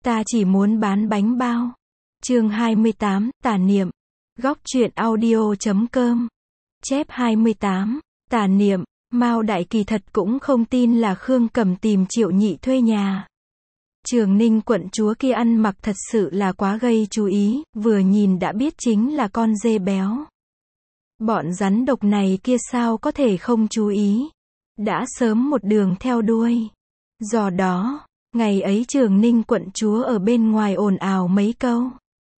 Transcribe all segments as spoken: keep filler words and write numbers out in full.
Ta chỉ muốn bán bánh bao. Chương hai mươi tám, tà niệm. Góc truyện audio chấm com. Chép hai mươi tám, tà niệm. Mao Đại kỳ thật cũng không tin là Khương Cẩm tìm Triệu Nhị thuê nhà. Trường Ninh quận chúa kia ăn mặc thật sự là quá gây chú ý, vừa nhìn đã biết chính là con dê béo. Bọn rắn độc này kia sao có thể không chú ý. Đã sớm một đường theo đuôi. Do đó, ngày ấy Trường Ninh quận chúa ở bên ngoài ồn ào mấy câu.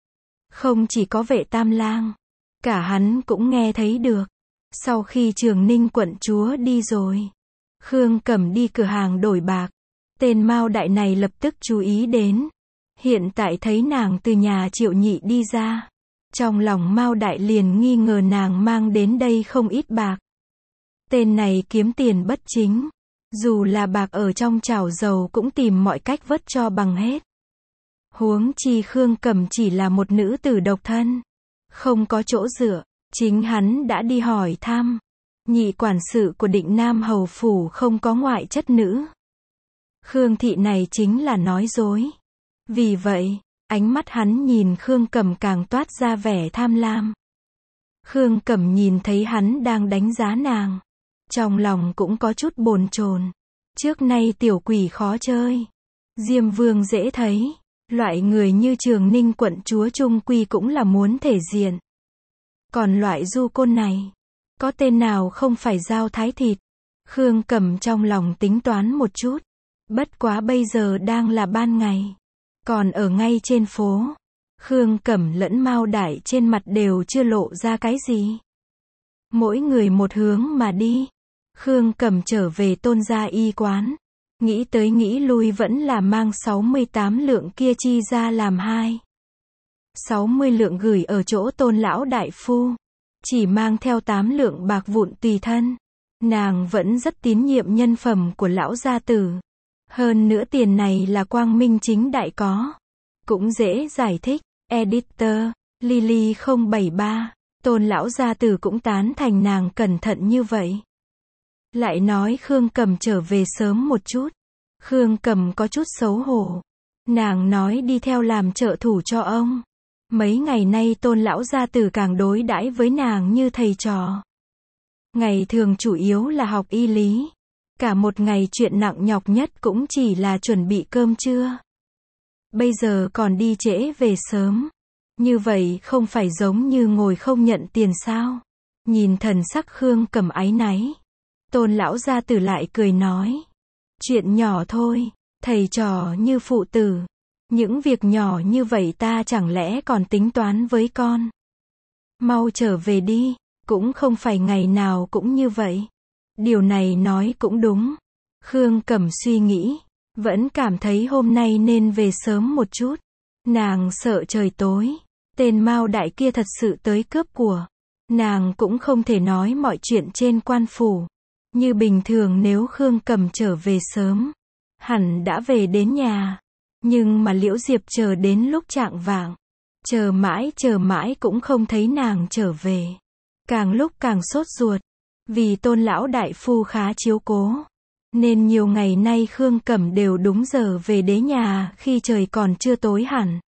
Không chỉ có vệ tam lang, cả hắn cũng nghe thấy được. Sau khi Trường Ninh quận chúa đi rồi, Khương Cẩm đi cửa hàng đổi bạc. Tên Mao Đại này lập tức chú ý đến. Hiện tại thấy nàng từ nhà Triệu Nhị đi ra. Trong lòng Mao Đại liền nghi ngờ nàng mang đến đây không ít bạc. Tên này kiếm tiền bất chính. Dù là bạc ở trong chảo dầu cũng tìm mọi cách vớt cho bằng hết. Huống chi Khương Cẩm chỉ là một nữ tử độc thân. Không có chỗ dựa. Chính hắn đã đi hỏi thăm. Nhị quản sự của Định Nam hầu phủ không có ngoại chất nữ. Khương thị này chính là nói dối. Vì vậy, ánh mắt hắn nhìn Khương Cẩm càng toát ra vẻ tham lam. Khương Cẩm nhìn thấy hắn đang đánh giá nàng. Trong lòng cũng có chút bồn chồn. Trước nay tiểu quỷ khó chơi. Diêm Vương dễ thấy. Loại người như Trường Ninh quận chúa trung quy cũng là muốn thể diện. Còn loại du côn này, có tên nào không phải dao thái thịt. Khương Cẩm trong lòng tính toán một chút. Bất quá bây giờ đang là ban ngày. Còn ở ngay trên phố. Khương Cẩm lẫn Mao Đại trên mặt đều chưa lộ ra cái gì. Mỗi người một hướng mà đi. Khương Cẩm trở về Tôn gia y quán. Nghĩ tới nghĩ lui vẫn là mang sáu mươi tám lượng kia chi ra làm hai. sáu mươi lượng gửi ở chỗ Tôn lão đại phu. Chỉ mang theo tám lượng bạc vụn tùy thân. Nàng vẫn rất tín nhiệm nhân phẩm của lão gia tử. Hơn nữa tiền này là quang minh chính đại có. Cũng dễ giải thích. Editor, Lily không bảy ba. Tôn lão gia tử cũng tán thành nàng cẩn thận như vậy. Lại nói Khương Cẩm trở về sớm một chút. Khương Cẩm có chút xấu hổ. Nàng nói đi theo làm trợ thủ cho ông. Mấy ngày nay Tôn lão gia tử càng đối đãi với nàng như thầy trò. Ngày thường chủ yếu là học y lý. Cả một ngày chuyện nặng nhọc nhất cũng chỉ là chuẩn bị cơm trưa. Bây giờ còn đi trễ về sớm. Như vậy không phải giống như ngồi không nhận tiền sao? Nhìn thần sắc Khương Cẩm áy náy. Tôn lão gia tử lại cười nói. Chuyện nhỏ thôi, thầy trò như phụ tử. Những việc nhỏ như vậy ta chẳng lẽ còn tính toán với con. Mau trở về đi, cũng không phải ngày nào cũng như vậy. Điều này nói cũng đúng. Khương Cẩm suy nghĩ, vẫn cảm thấy hôm nay nên về sớm một chút. Nàng sợ trời tối, tên Mao Đại kia thật sự tới cướp của. Nàng cũng không thể nói mọi chuyện trên quan phủ. Như bình thường nếu Khương Cẩm trở về sớm, hẳn đã về đến nhà. Nhưng mà Liễu Diệp chờ đến lúc chạng vạng. Chờ mãi chờ mãi cũng không thấy nàng trở về. Càng lúc càng sốt ruột. Vì Tôn lão đại phu khá chiếu cố. Nên nhiều ngày nay Khương Cẩm đều đúng giờ về đến nhà khi trời còn chưa tối hẳn.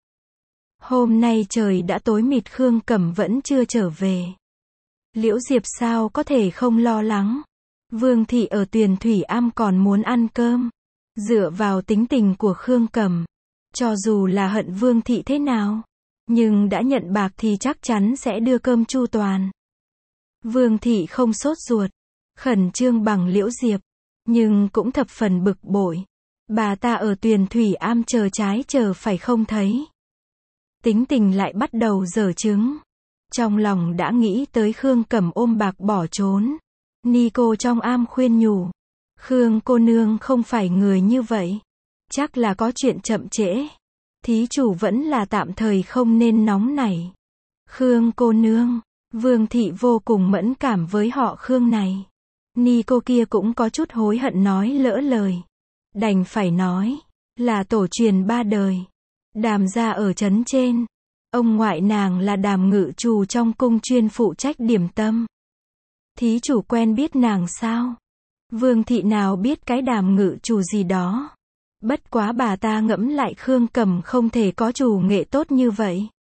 Hôm nay trời đã tối mịt Khương Cẩm vẫn chưa trở về. Liễu Diệp sao có thể không lo lắng. Vương thị ở Tuyền Thủy Am còn muốn ăn cơm. Dựa vào tính tình của Khương Cẩm, cho dù là hận Vương thị thế nào, nhưng đã nhận bạc thì chắc chắn sẽ đưa cơm chu toàn. Vương thị không sốt ruột, khẩn trương bằng Liễu Diệp, nhưng cũng thập phần bực bội. Bà ta ở Tuyền Thủy Am chờ trái chờ phải không thấy. Tính tình lại bắt đầu dở trứng. Trong lòng đã nghĩ tới Khương Cẩm ôm bạc bỏ trốn. Nico trong am khuyên nhủ. Khương cô nương không phải người như vậy. Chắc là có chuyện chậm trễ. Thí chủ vẫn là tạm thời không nên nóng nảy. Khương cô nương. Vương thị vô cùng mẫn cảm với họ Khương này. Nico kia cũng có chút hối hận nói lỡ lời. Đành phải nói. Là tổ truyền ba đời. Đàm gia ở trấn trên. Ông ngoại nàng là Đàm ngự trù trong cung chuyên phụ trách điểm tâm. Thí chủ quen biết nàng sao? Vương thị nào biết cái Đàm ngự trù gì đó. Bất quá bà ta ngẫm lại Khương Cẩm không thể có chủ nghệ tốt như vậy,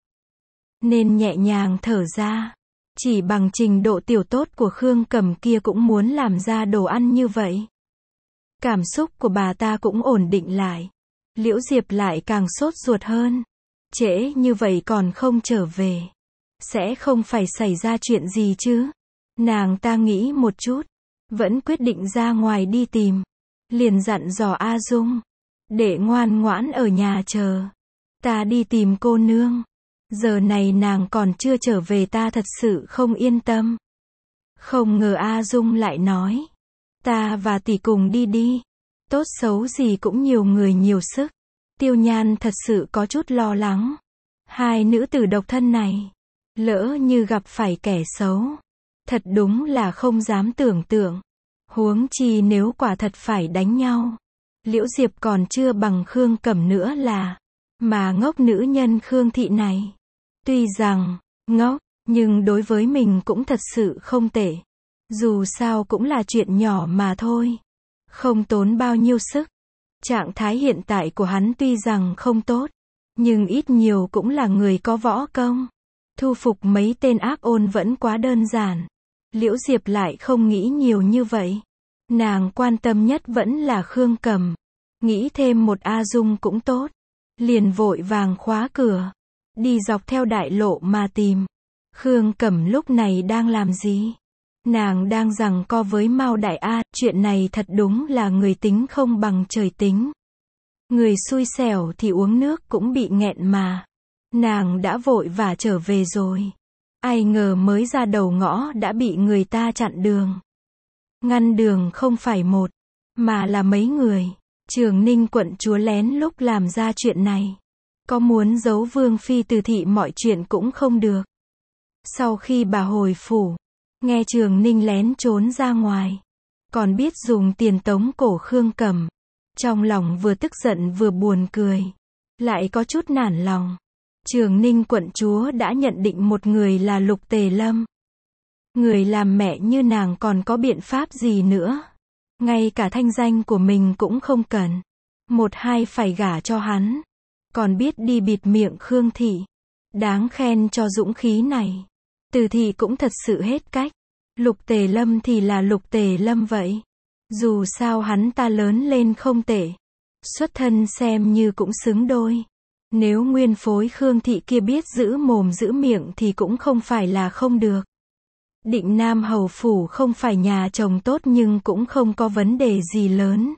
nên nhẹ nhàng thở ra. Chỉ bằng trình độ tiểu tốt của Khương Cẩm kia cũng muốn làm ra đồ ăn như vậy. Cảm xúc của bà ta cũng ổn định lại. Liễu Diệp lại càng sốt ruột hơn. Trễ như vậy còn không trở về, sẽ không phải xảy ra chuyện gì chứ? Nàng ta nghĩ một chút, vẫn quyết định ra ngoài đi tìm. Liền dặn dò A Dung, để ngoan ngoãn ở nhà chờ. Ta đi tìm cô nương. Giờ này nàng còn chưa trở về ta thật sự không yên tâm. Không ngờ A Dung lại nói, ta và tỷ cùng đi đi. Tốt xấu gì cũng nhiều người nhiều sức. Tiêu Nhan thật sự có chút lo lắng. Hai nữ tử độc thân này, lỡ như gặp phải kẻ xấu, thật đúng là không dám tưởng tượng. Huống chi nếu quả thật phải đánh nhau, Liễu Diệp còn chưa bằng Khương Cẩm nữa là, mà ngốc nữ nhân Khương thị này. Tuy rằng, ngốc, nhưng đối với mình cũng thật sự không tệ. Dù sao cũng là chuyện nhỏ mà thôi. Không tốn bao nhiêu sức. Trạng thái hiện tại của hắn tuy rằng không tốt, nhưng ít nhiều cũng là người có võ công. Thu phục mấy tên ác ôn vẫn quá đơn giản. Liễu Diệp lại không nghĩ nhiều như vậy. Nàng quan tâm nhất vẫn là Khương Cẩm. Nghĩ thêm một A Dung cũng tốt. Liền vội vàng khóa cửa, đi dọc theo đại lộ mà tìm. Khương Cẩm lúc này đang làm gì? Nàng đang giằng co với Mao Đại A, chuyện này thật đúng là người tính không bằng trời tính. Người xui xẻo thì uống nước cũng bị nghẹn mà. Nàng đã vội vã trở về rồi. Ai ngờ mới ra đầu ngõ đã bị người ta chặn đường. Ngăn đường không phải một, mà là mấy người. Trường Ninh quận chúa lén lúc làm ra chuyện này. Có muốn giấu Vương Phi Từ thị mọi chuyện cũng không được. Sau khi bà hồi phủ, nghe Trường Ninh lén trốn ra ngoài, còn biết dùng tiền tống cổ Khương Cẩm. Trong lòng vừa tức giận vừa buồn cười, lại có chút nản lòng. Trường Ninh quận chúa đã nhận định một người là Lục Tề Lâm. Người làm mẹ như nàng còn có biện pháp gì nữa? Ngay cả thanh danh của mình cũng không cần. Một hai phải gả cho hắn. Còn biết đi bịt miệng Khương thị. Đáng khen cho dũng khí này. Từ thị cũng thật sự hết cách. Lục Tề Lâm thì là Lục Tề Lâm vậy. Dù sao hắn ta lớn lên không tệ. Xuất thân xem như cũng xứng đôi. Nếu nguyên phối Khương thị kia biết giữ mồm giữ miệng thì cũng không phải là không được. Định Nam hầu phủ không phải nhà chồng tốt nhưng cũng không có vấn đề gì lớn.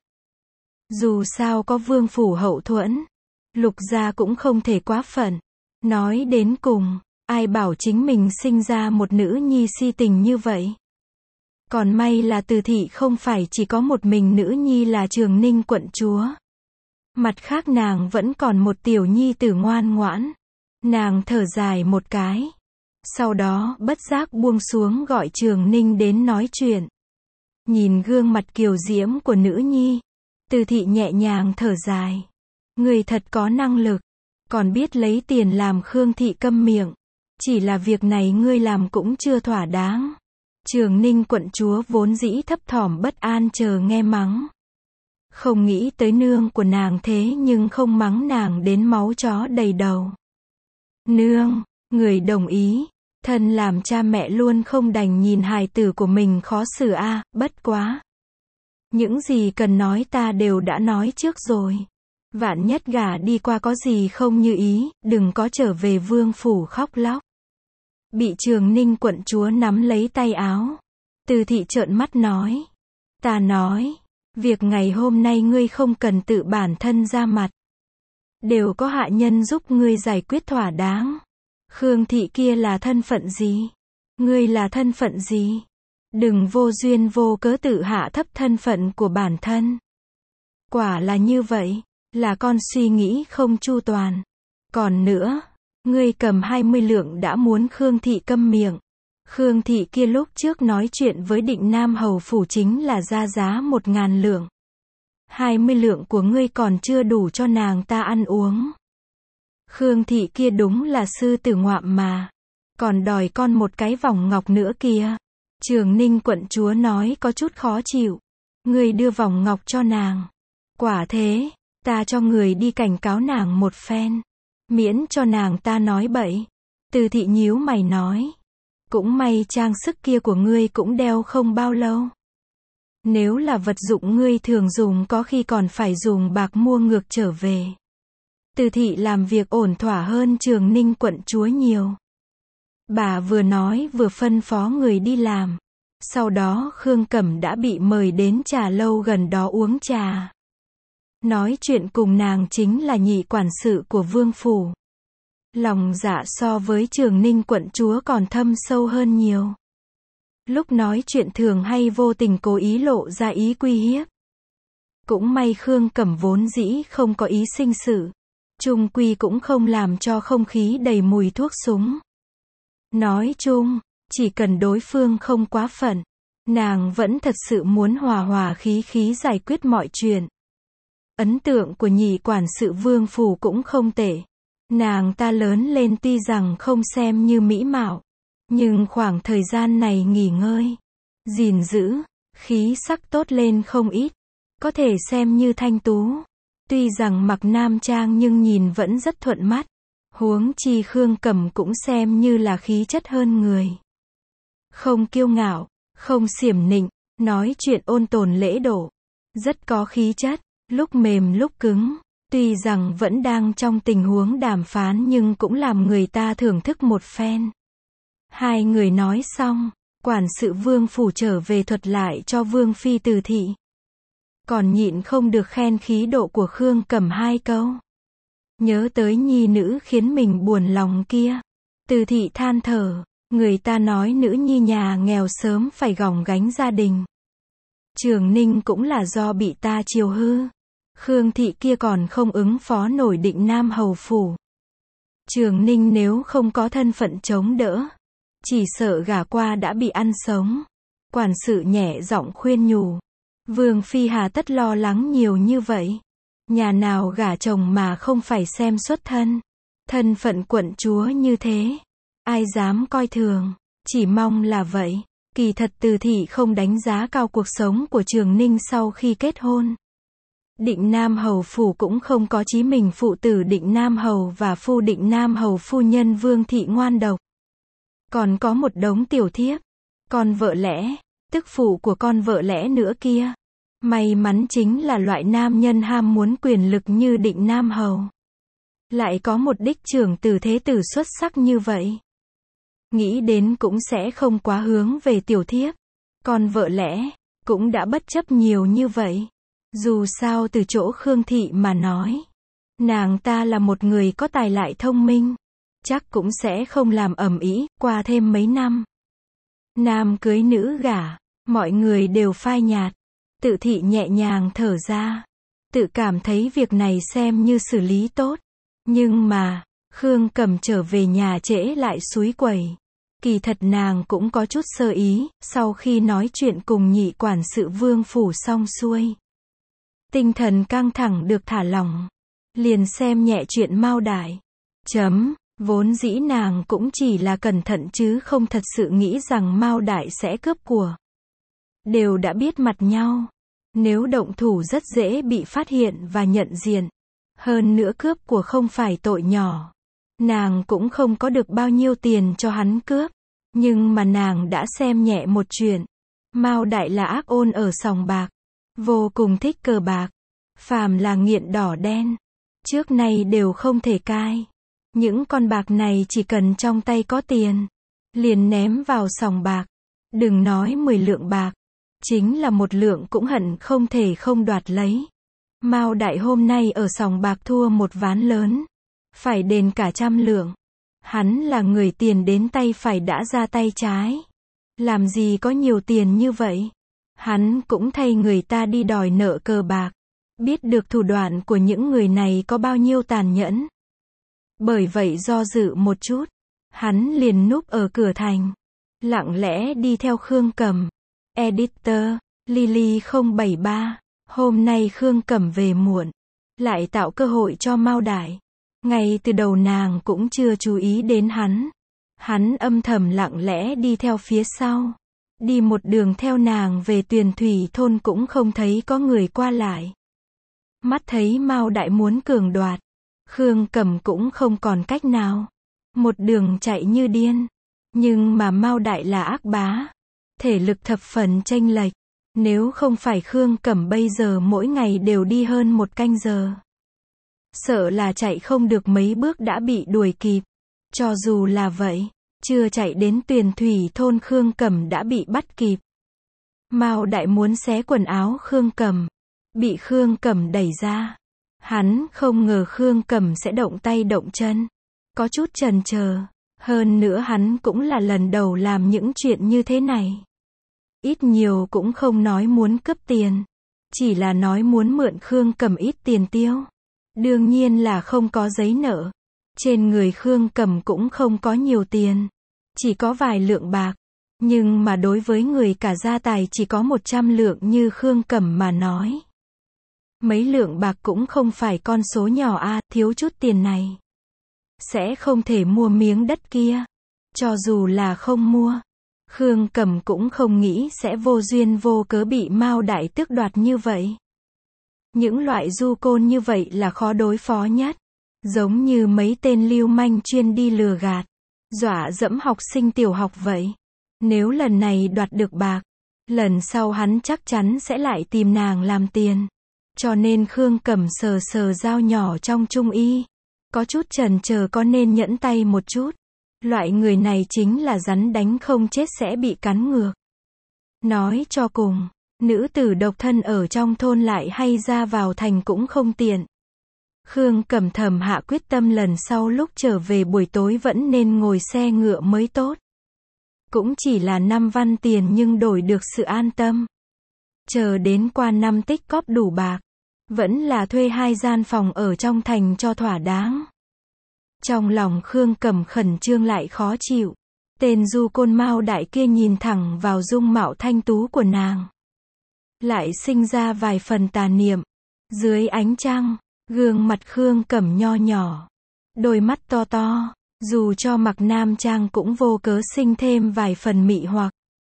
Dù sao có vương phủ hậu thuẫn, Lục gia cũng không thể quá phận. Nói đến cùng, ai bảo chính mình sinh ra một nữ nhi si tình như vậy. Còn may là Từ thị không phải chỉ có một mình nữ nhi là Trường Ninh quận chúa. Mặt khác nàng vẫn còn một tiểu nhi tử ngoan ngoãn. Nàng thở dài một cái. Sau đó bất giác buông xuống gọi Trường Ninh đến nói chuyện. Nhìn gương mặt kiều diễm của nữ nhi, Từ thị nhẹ nhàng thở dài. Người thật có năng lực, còn biết lấy tiền làm Khương thị câm miệng. Chỉ là việc này ngươi làm cũng chưa thỏa đáng. Trường Ninh quận chúa vốn dĩ thấp thỏm bất an chờ nghe mắng. Không nghĩ tới nương của nàng thế nhưng không mắng nàng đến máu chó đầy đầu. Nương, người đồng ý. Thân làm cha mẹ luôn không đành nhìn hài tử của mình khó xử a, à, bất quá. Những gì cần nói ta đều đã nói trước rồi. Vạn nhất gả đi qua có gì không như ý, đừng có trở về vương phủ khóc lóc. Bị Trường Ninh quận chúa nắm lấy tay áo. Từ thị trợn mắt nói. Ta nói, việc ngày hôm nay ngươi không cần tự bản thân ra mặt. Đều có hạ nhân giúp ngươi giải quyết thỏa đáng. Khương thị kia là thân phận gì? Ngươi là thân phận gì? Đừng vô duyên vô cớ tự hạ thấp thân phận của bản thân. Quả là như vậy, là con suy nghĩ không chu toàn. Còn nữa, ngươi cầm hai mươi lượng đã muốn Khương thị câm miệng. Khương thị kia lúc trước nói chuyện với Định Nam hầu phủ chính là ra giá một ngàn lượng. Hai mươi lượng của ngươi còn chưa đủ cho nàng ta ăn uống. Khương thị kia đúng là sư tử ngoạm mà. Còn đòi con một cái vòng ngọc nữa kìa. Trường Ninh quận chúa nói có chút khó chịu. Ngươi đưa vòng ngọc cho nàng. Quả thế, Ta cho người đi cảnh cáo nàng một phen, miễn cho nàng ta nói bậy. Từ thị nhíu mày nói. Cũng may trang sức kia của ngươi cũng đeo không bao lâu. Nếu là vật dụng ngươi thường dùng có khi còn phải dùng bạc mua ngược trở về. Từ thị làm việc ổn thỏa hơn Trường Ninh quận chúa nhiều. Bà vừa nói vừa phân phó người đi làm. Sau đó Khương Cẩm đã bị mời đến trà lâu gần đó uống trà. Nói chuyện cùng nàng chính là nhị quản sự của vương phủ. Lòng dạ so với Trường Ninh quận chúa còn thâm sâu hơn nhiều. Lúc nói chuyện thường hay vô tình cố ý lộ ra ý uy hiếp. Cũng may Khương Cẩm vốn dĩ không có ý sinh sự. Chung quy cũng không làm cho không khí đầy mùi thuốc súng. Nói chung, chỉ cần đối phương không quá phận, nàng vẫn thật sự muốn hòa hòa khí khí giải quyết mọi chuyện. Ấn tượng của nhị quản sự vương phủ cũng không tệ. Nàng ta lớn lên tuy rằng không xem như mỹ mạo, nhưng khoảng thời gian này nghỉ ngơi, gìn giữ, khí sắc tốt lên không ít, có thể xem như thanh tú. Tuy rằng mặc nam trang nhưng nhìn vẫn rất thuận mắt. Huống chi Khương Cẩm cũng xem như là khí chất hơn người. Không kiêu ngạo, không xiểm nịnh, nói chuyện ôn tồn lễ độ, rất có khí chất, lúc mềm lúc cứng. Tuy rằng vẫn đang trong tình huống đàm phán nhưng cũng làm người ta thưởng thức một phen. Hai người nói xong, quản sự vương phủ trở về thuật lại cho vương phi Từ thị. Còn nhịn không được khen khí độ của Khương Cẩm hai câu. Nhớ tới nhi nữ khiến mình buồn lòng kia. Từ thị than thở, người ta nói nữ nhi nhà nghèo sớm phải gồng gánh gia đình. Trường Ninh cũng là do bị ta chiều hư. Khương thị kia còn không ứng phó nổi Định Nam hầu phủ. Trường Ninh nếu không có thân phận chống đỡ, chỉ sợ gả qua đã bị ăn sống. Quản sự nhẹ giọng khuyên nhủ. Vương phi hà tất lo lắng nhiều như vậy. Nhà nào gả chồng mà không phải xem xuất thân. Thân phận quận chúa như thế, ai dám coi thường, chỉ mong là vậy. Kỳ thật Từ thị không đánh giá cao cuộc sống của Trường Ninh sau khi kết hôn. Định Nam hầu phủ cũng không có chí mình phụ tử Định Nam hầu và phu Định Nam hầu phu nhân Vương thị ngoan độc. Còn có một đống tiểu thiếp, con vợ lẽ, tức phụ của con vợ lẽ nữa kia. May mắn chính là loại nam nhân ham muốn quyền lực như Định Nam hầu. Lại có một đích trưởng tử thế tử xuất sắc như vậy. Nghĩ đến cũng sẽ không quá hướng về tiểu thiếp. Con vợ lẽ, cũng đã bất chấp nhiều như vậy. Dù sao từ chỗ Khương thị mà nói, nàng ta là một người có tài lại thông minh, chắc cũng sẽ không làm ầm ĩ. Qua thêm mấy năm, nam cưới nữ gả, mọi người đều phai nhạt. Tự thị nhẹ nhàng thở ra, tự cảm thấy việc này xem như xử lý tốt. Nhưng mà, Khương Cẩm trở về nhà trễ lại xúi quẩy. Kỳ thật nàng cũng có chút sơ ý. Sau khi nói chuyện cùng nhị quản sự vương phủ xong xuôi, tinh thần căng thẳng được thả lỏng, liền xem nhẹ chuyện Mao Đại. Chấm, vốn dĩ nàng cũng chỉ là cẩn thận chứ không thật sự nghĩ rằng Mao Đại sẽ cướp của. Đều đã biết mặt nhau, nếu động thủ rất dễ bị phát hiện và nhận diện. Hơn nữa cướp của không phải tội nhỏ. Nàng cũng không có được bao nhiêu tiền cho hắn cướp. Nhưng mà nàng đã xem nhẹ một chuyện. Mao Đại là ác ôn ở sòng bạc. Vô cùng thích cờ bạc. Phàm là nghiện đỏ đen, trước nay đều không thể cai. Những con bạc này chỉ cần trong tay có tiền, liền ném vào sòng bạc. Đừng nói mười lượng bạc, chính là một lượng cũng hận không thể không đoạt lấy. Mao Đại hôm nay ở sòng bạc thua một ván lớn, phải đền cả trăm lượng. Hắn là người tiền đến tay phải đã ra tay trái. Làm gì có nhiều tiền như vậy? Hắn cũng thay người ta đi đòi nợ cờ bạc. Biết được thủ đoạn của những người này có bao nhiêu tàn nhẫn. Bởi vậy do dự một chút, hắn liền núp ở cửa thành, lặng lẽ đi theo Khương Cẩm. Editor, Lily không bảy ba. Hôm nay Khương Cẩm về muộn, lại tạo cơ hội cho Mao Đại. Ngay từ đầu nàng cũng chưa chú ý đến hắn. Hắn âm thầm lặng lẽ đi theo phía sau. Đi một đường theo nàng về Tuyền Thủy thôn cũng không thấy có người qua lại. Mắt thấy Mao Đại muốn cường đoạt, Khương Cẩm cũng không còn cách nào. Một đường chạy như điên. Nhưng mà Mao Đại là ác bá. Thể lực thập phần chênh lệch. Nếu không phải Khương Cẩm bây giờ mỗi ngày đều đi hơn một canh giờ. Sợ là chạy không được mấy bước đã bị đuổi kịp. Cho dù là vậy, chưa chạy đến Tuyền Thủy thôn Khương Cẩm đã bị bắt kịp. Mao Đại muốn xé quần áo Khương Cẩm, bị Khương Cẩm đẩy ra. Hắn không ngờ Khương Cẩm sẽ động tay động chân, có chút chần chờ, hơn nữa hắn cũng là lần đầu làm những chuyện như thế này. Ít nhiều cũng không nói muốn cướp tiền, chỉ là nói muốn mượn Khương Cẩm ít tiền tiêu. Đương nhiên là không có giấy nợ. Trên người Khương Cẩm cũng không có nhiều tiền, chỉ có vài lượng bạc. Nhưng mà đối với người cả gia tài chỉ có một trăm lượng như Khương Cẩm mà nói, mấy lượng bạc cũng không phải con số nhỏ a, thiếu chút tiền này sẽ không thể mua miếng đất kia. Cho dù là không mua, Khương Cẩm cũng không nghĩ sẽ vô duyên vô cớ bị Mao Đại tước đoạt như vậy. Những loại du côn như vậy là khó đối phó nhất, giống như mấy tên lưu manh chuyên đi lừa gạt, dọa dẫm học sinh tiểu học vậy. Nếu lần này đoạt được bạc, lần sau hắn chắc chắn sẽ lại tìm nàng làm tiền. Cho nên Khương Cẩm sờ sờ dao nhỏ trong trung y, có chút chần chờ có nên nhẫn tay một chút. Loại người này chính là rắn đánh không chết sẽ bị cắn ngược. Nói cho cùng, nữ tử độc thân ở trong thôn lại hay ra vào thành cũng không tiện. Khương Cẩm thầm hạ quyết tâm lần sau lúc trở về buổi tối vẫn nên ngồi xe ngựa mới tốt. Cũng chỉ là năm văn tiền nhưng đổi được sự an tâm. Chờ đến qua năm tích cóp đủ bạc, vẫn là thuê hai gian phòng ở trong thành cho thỏa đáng. Trong lòng Khương Cẩm khẩn trương lại khó chịu. Tên du côn Mao Đại kia nhìn thẳng vào dung mạo thanh tú của nàng, lại sinh ra vài phần tà niệm. Dưới ánh trăng, gương mặt Khương Cẩm nho nhỏ, đôi mắt to to, dù cho mặc nam trang cũng vô cớ sinh thêm vài phần mị hoặc.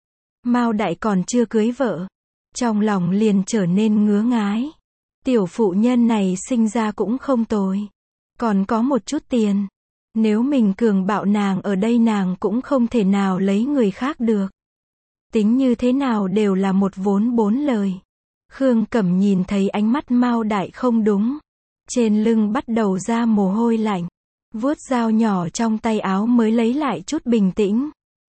Mao Đại còn chưa cưới vợ, trong lòng liền trở nên ngứa ngái. Tiểu phụ nhân này sinh ra cũng không tồi, còn có một chút tiền. Nếu mình cường bạo nàng ở đây nàng cũng không thể nào lấy người khác được. Tính như thế nào đều là một vốn bốn lời. Khương Cẩm nhìn thấy ánh mắt Mao Đại không đúng, trên lưng bắt đầu ra mồ hôi lạnh, vuốt dao nhỏ trong tay áo mới lấy lại chút bình tĩnh.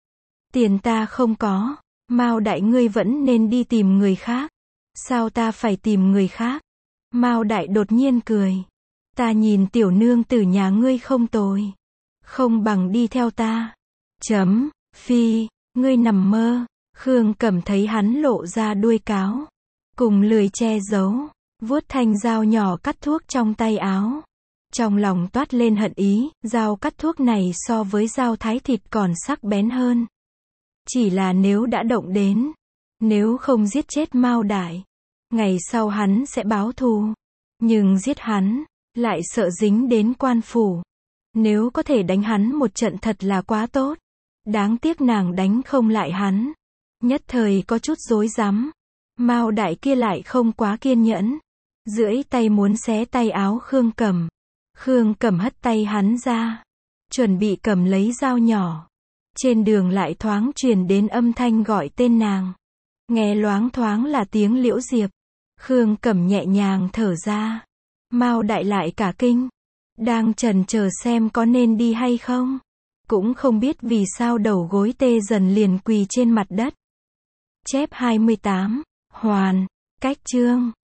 Tiền ta không có, Mao Đại ngươi vẫn nên đi tìm người khác. Sao ta phải tìm người khác? Mao Đại đột nhiên cười. Ta nhìn tiểu nương tử nhà ngươi không tồi, không bằng đi theo ta. Chấm, phi, ngươi nằm mơ. Khương Cẩm thấy hắn lộ ra đuôi cáo, cùng lười che giấu, vuốt thanh dao nhỏ cắt thuốc trong tay áo. Trong lòng toát lên hận ý, dao cắt thuốc này so với dao thái thịt còn sắc bén hơn. Chỉ là nếu đã động đến, nếu không giết chết Mao Đại, ngày sau hắn sẽ báo thù. Nhưng giết hắn, lại sợ dính đến quan phủ. Nếu có thể đánh hắn một trận thật là quá tốt. Đáng tiếc nàng đánh không lại hắn. Nhất thời có chút rối rắm. Mao Đại kia lại không quá kiên nhẫn, duỗi tay muốn xé tay áo Khương Cẩm. Khương Cẩm hất tay hắn ra, chuẩn bị cầm lấy dao nhỏ. Trên đường lại thoáng truyền đến âm thanh gọi tên nàng. Nghe loáng thoáng là tiếng Liễu Diệp. Khương Cẩm nhẹ nhàng thở ra. Mao Đại lại cả kinh, đang chần chờ xem có nên đi hay không. Cũng không biết vì sao đầu gối tê dần liền quỳ trên mặt đất. Chép hai mươi tám, hoàn, cách chương.